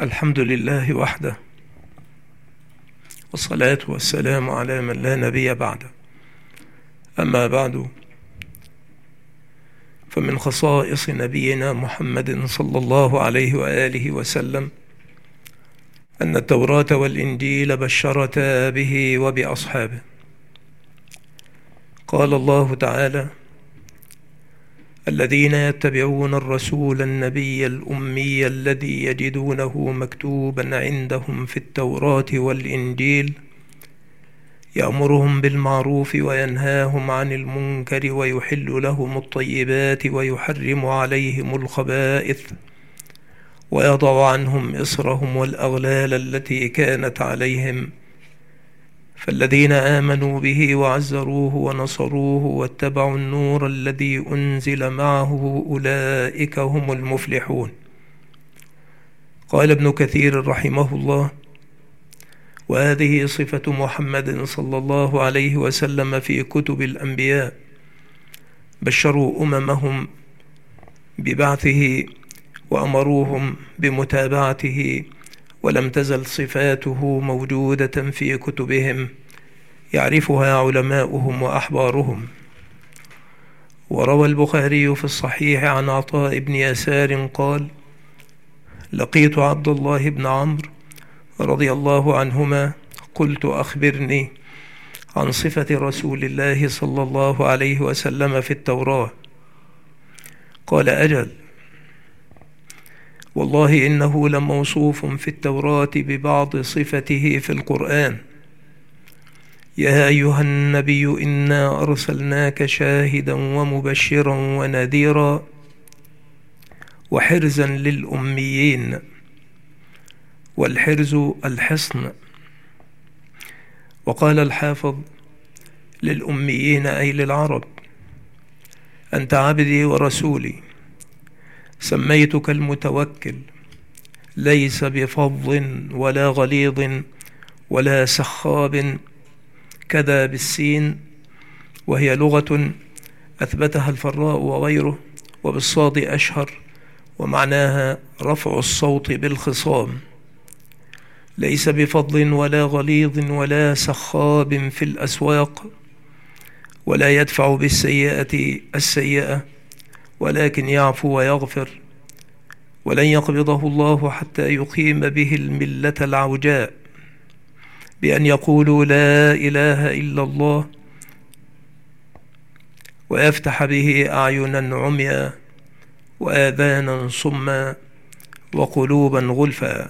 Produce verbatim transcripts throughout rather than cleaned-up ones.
الحمد لله وحده، والصلاة والسلام على من لا نبي بعده. أما بعد، فمن خصائص نبينا محمد صلى الله عليه وآله وسلم أن التوراة والإنجيل بشرتا به وبأصحابه. قال الله تعالى: الذين يتبعون الرسول النبي الأمي الذي يجدونه مكتوبا عندهم في التوراة والإنجيل يأمرهم بالمعروف وينهاهم عن المنكر ويحل لهم الطيبات ويحرم عليهم الخبائث ويضع عنهم إصرهم والأغلال التي كانت عليهم، فالذين آمنوا به وعزروه ونصروه واتبعوا النور الذي أنزل معه أولئك هم المفلحون. قال ابن كثير رحمه الله: وهذه صفة محمد صلى الله عليه وسلم في كتب الأنبياء، بشروا أممهم ببعثه وأمروهم بمتابعته، ولم تزل صفاته موجودة في كتبهم يعرفها علماؤهم وأحبارهم. وروى البخاري في الصحيح عن عطاء بن يسار قال: لقيت عبد الله بن عمرو رضي الله عنهما، قلت: أخبرني عن صفة رسول الله صلى الله عليه وسلم في التوراة. قال: أجل، والله إنه لموصوف في التوراة ببعض صفته في القرآن: يا أيها النبي إنا أرسلناك شاهدا ومبشرا ونذيرا وحرزا للأميين. والحرز الحصن. وقال الحافظ: للأميين أي للعرب: أنت عبدي ورسولي، سميتك المتوكل، ليس بفظ ولا غليظ ولا سخاب، كذا بالسين، وهي لغة أثبتها الفراء وغيره، وبالصاد أشهر، ومعناها رفع الصوت بالخصام. ليس بفظ ولا غليظ ولا سخاب في الأسواق، ولا يدفع بالسيئة السيئة، ولكن يعفو ويغفر، ولن يقبضه الله حتى يقيم به الملة العوجاء بأن يقولوا لا إله إلا الله، ويفتح به أعينا عميا وآذانا صما وقلوبا غلفا.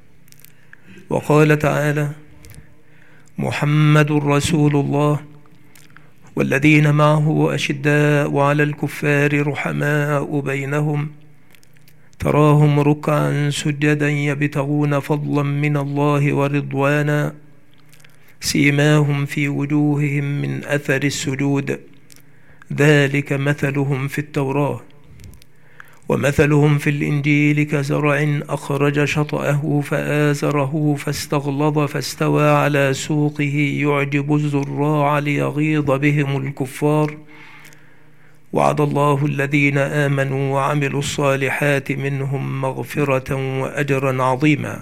وقال تعالى: محمد رسول الله والذين معه أشداء على الكفار رحماء بينهم، تراهم ركعا سجدا يبتغون فضلا من الله ورضوانا، سيماهم في وجوههم من أثر السجود، ذلك مثلهم في التوراة ومثلهم في الإنجيل كزرع أخرج شطأه فآزره فاستغلظ فاستوى على سوقه يعجب الزراع ليغيظ بهم الكفار، وعد الله الذين آمنوا وعملوا الصالحات منهم مغفرة وأجرا عظيما.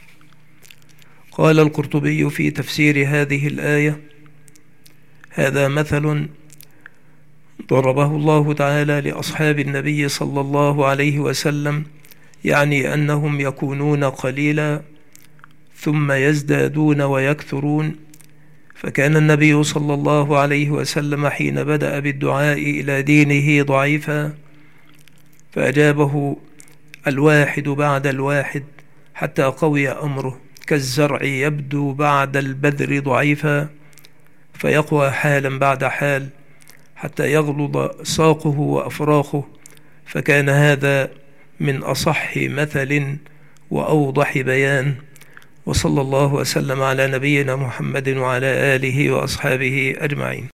قال القرطبي في تفسير هذه الآية: هذا مثل ضربه الله تعالى لأصحاب النبي صلى الله عليه وسلم، يعني أنهم يكونون قليلا ثم يزدادون ويكثرون. فكان النبي صلى الله عليه وسلم حين بدأ بالدعاء إلى دينه ضعيفا، فأجابه الواحد بعد الواحد حتى قوي أمره، كالزرع يبدو بعد البذر ضعيفا فيقوى حالا بعد حال حتى يغلظ ساقه وأفراخه. فكان هذا من أصح مثل وأوضح بيان. وصلى الله وسلم على نبينا محمد وعلى آله وأصحابه أجمعين.